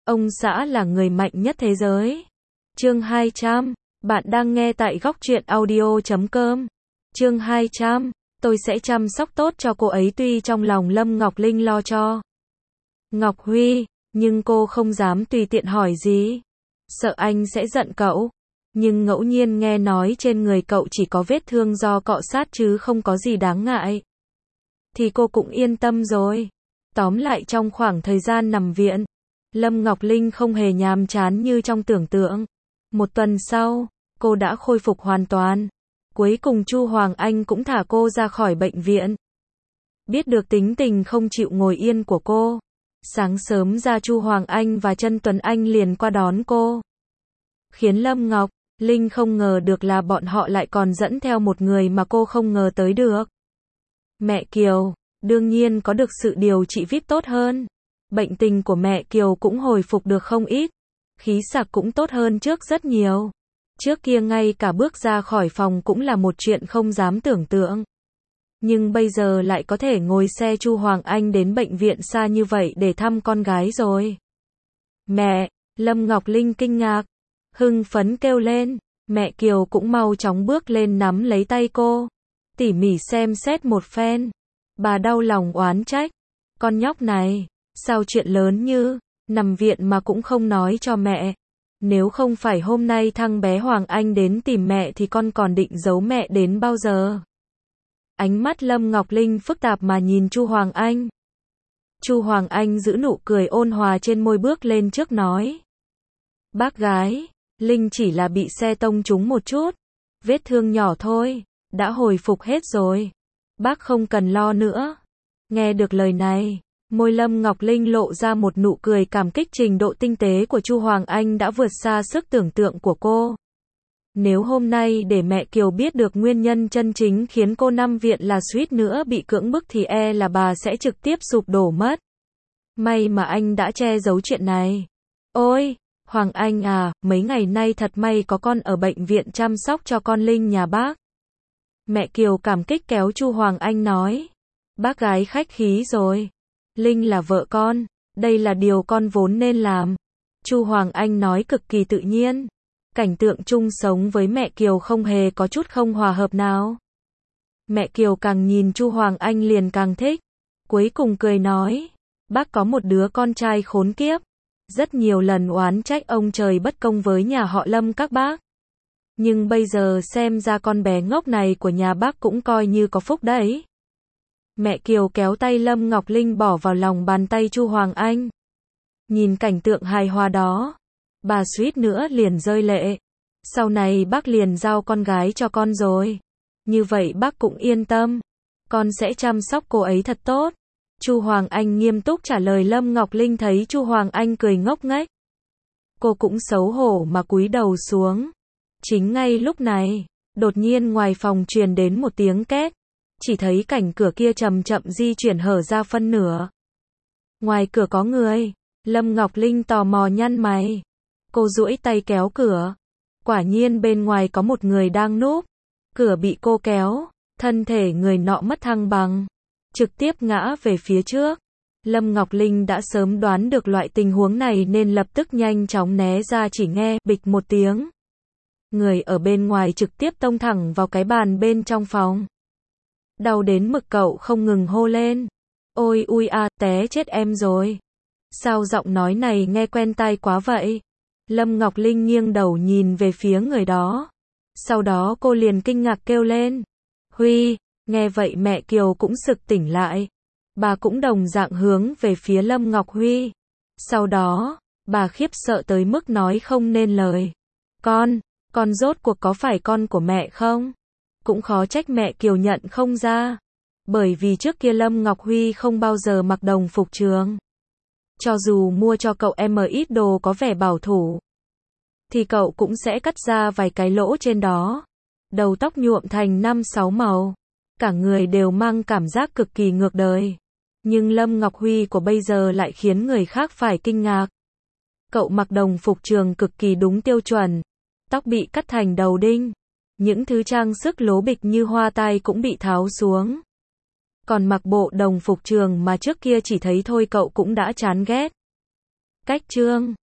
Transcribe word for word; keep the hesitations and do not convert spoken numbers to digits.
Ông xã là người mạnh nhất thế giới. Chương hai trăm. Bạn đang nghe tại góc truyện audio chấm com. Chương hai trăm. Tôi sẽ chăm sóc tốt cho cô ấy, tuy trong lòng Lâm Ngọc Linh lo cho Ngọc Huy, nhưng cô không dám tùy tiện hỏi gì. Sợ anh sẽ giận cậu. Nhưng ngẫu nhiên nghe nói trên người cậu chỉ có vết thương do cọ sát chứ không có gì đáng ngại, thì cô cũng yên tâm rồi. Tóm lại trong khoảng thời gian nằm viện, Lâm Ngọc Linh không hề nhàm chán như trong tưởng tượng. Một tuần sau, cô đã khôi phục hoàn toàn. Cuối cùng Chu Hoàng Anh cũng thả cô ra khỏi bệnh viện. Biết được tính tình không chịu ngồi yên của cô, sáng sớm ra Chu Hoàng Anh và Trân Tuấn Anh liền qua đón cô. Khiến Lâm Ngọc Linh không ngờ được là bọn họ lại còn dẫn theo một người mà cô không ngờ tới được. Mẹ Kiều, đương nhiên có được sự điều trị vi ai pi tốt hơn. Bệnh tình của mẹ Kiều cũng hồi phục được không ít. Khí sắc cũng tốt hơn trước rất nhiều. Trước kia ngay cả bước ra khỏi phòng cũng là một chuyện không dám tưởng tượng. Nhưng bây giờ lại có thể ngồi xe Chu Hoàng Anh đến bệnh viện xa như vậy để thăm con gái rồi. Mẹ, Lâm Ngọc Linh kinh ngạc, hưng phấn kêu lên. Mẹ Kiều cũng mau chóng bước lên nắm lấy tay cô, tỉ mỉ xem xét một phen. Bà đau lòng oán trách. Con nhóc này, sao chuyện lớn như nằm viện mà cũng không nói cho mẹ. Nếu không phải hôm nay thằng bé Hoàng Anh đến tìm mẹ thì con còn định giấu mẹ đến bao giờ? Ánh mắt Lâm Ngọc Linh phức tạp mà nhìn Chu Hoàng Anh. Chu Hoàng Anh giữ nụ cười ôn hòa trên môi, bước lên trước nói. Bác gái, Linh chỉ là bị xe tông trúng một chút. Vết thương nhỏ thôi, đã hồi phục hết rồi. Bác không cần lo nữa. Nghe được lời này, môi Lâm Ngọc Linh lộ ra một nụ cười cảm kích. Trình độ tinh tế của Chu Hoàng Anh đã vượt xa sức tưởng tượng của cô. Nếu hôm nay để mẹ Kiều biết được nguyên nhân chân chính khiến cô nằm viện là suýt nữa bị cưỡng bức thì e là bà sẽ trực tiếp sụp đổ mất. May mà anh đã che giấu chuyện này. Ôi, Hoàng Anh à, mấy ngày nay thật may có con ở bệnh viện chăm sóc cho con Linh nhà bác. Mẹ Kiều cảm kích kéo Chu Hoàng Anh nói. Bác gái khách khí rồi. Linh là vợ con, đây là điều con vốn nên làm. Chu Hoàng Anh nói cực kỳ tự nhiên. Cảnh tượng chung sống với mẹ Kiều không hề có chút không hòa hợp nào. Mẹ Kiều càng nhìn Chu Hoàng Anh liền càng thích. Cuối cùng cười nói. Bác có một đứa con trai khốn kiếp. Rất nhiều lần oán trách ông trời bất công với nhà họ Lâm các bác. Nhưng bây giờ xem ra con bé ngốc này của nhà bác cũng coi như có phúc đấy. Mẹ Kiều kéo tay Lâm Ngọc Linh bỏ vào lòng bàn tay Chu Hoàng Anh. Nhìn cảnh tượng hài hòa đó, bà suýt nữa liền rơi lệ. Sau này bác liền giao con gái cho con rồi. Như vậy bác cũng yên tâm. Con sẽ chăm sóc cô ấy thật tốt. Chu Hoàng Anh nghiêm túc trả lời. Lâm Ngọc Linh thấy Chu Hoàng Anh cười ngốc nghếch, cô cũng xấu hổ mà cúi đầu xuống. Chính ngay lúc này, đột nhiên ngoài phòng truyền đến một tiếng két. Chỉ thấy cảnh cửa kia chậm chậm di chuyển hở ra phân nửa. Ngoài cửa có người. Lâm Ngọc Linh tò mò nhăn mày. Cô duỗi tay kéo cửa. Quả nhiên bên ngoài có một người đang núp. Cửa bị cô kéo, thân thể người nọ mất thăng bằng, trực tiếp ngã về phía trước. Lâm Ngọc Linh đã sớm đoán được loại tình huống này nên lập tức nhanh chóng né ra, chỉ nghe bịch một tiếng. Người ở bên ngoài trực tiếp tông thẳng vào cái bàn bên trong phòng. Đau đến mực cậu không ngừng hô lên. Ôi ui à, té chết em rồi. Sao giọng nói này nghe quen tai quá vậy? Lâm Ngọc Linh nghiêng đầu nhìn về phía người đó. Sau đó cô liền kinh ngạc kêu lên. Huy, nghe vậy mẹ Kiều cũng sực tỉnh lại. Bà cũng đồng dạng hướng về phía Lâm Ngọc Huy. Sau đó, bà khiếp sợ tới mức nói không nên lời. Con, con rốt cuộc có phải con của mẹ không? Cũng khó trách mẹ Kiều nhận không ra. Bởi vì trước kia Lâm Ngọc Huy không bao giờ mặc đồng phục trường. Cho dù mua cho cậu em ít đồ có vẻ bảo thủ, thì cậu cũng sẽ cắt ra vài cái lỗ trên đó. Đầu tóc nhuộm thành năm sáu màu. Cả người đều mang cảm giác cực kỳ ngược đời. Nhưng Lâm Ngọc Huy của bây giờ lại khiến người khác phải kinh ngạc. Cậu mặc đồng phục trường cực kỳ đúng tiêu chuẩn. Tóc bị cắt thành đầu đinh. Những thứ trang sức lố bịch như hoa tai cũng bị tháo xuống. Còn mặc bộ đồng phục trường mà trước kia chỉ thấy thôi cậu cũng đã chán ghét. Cách chương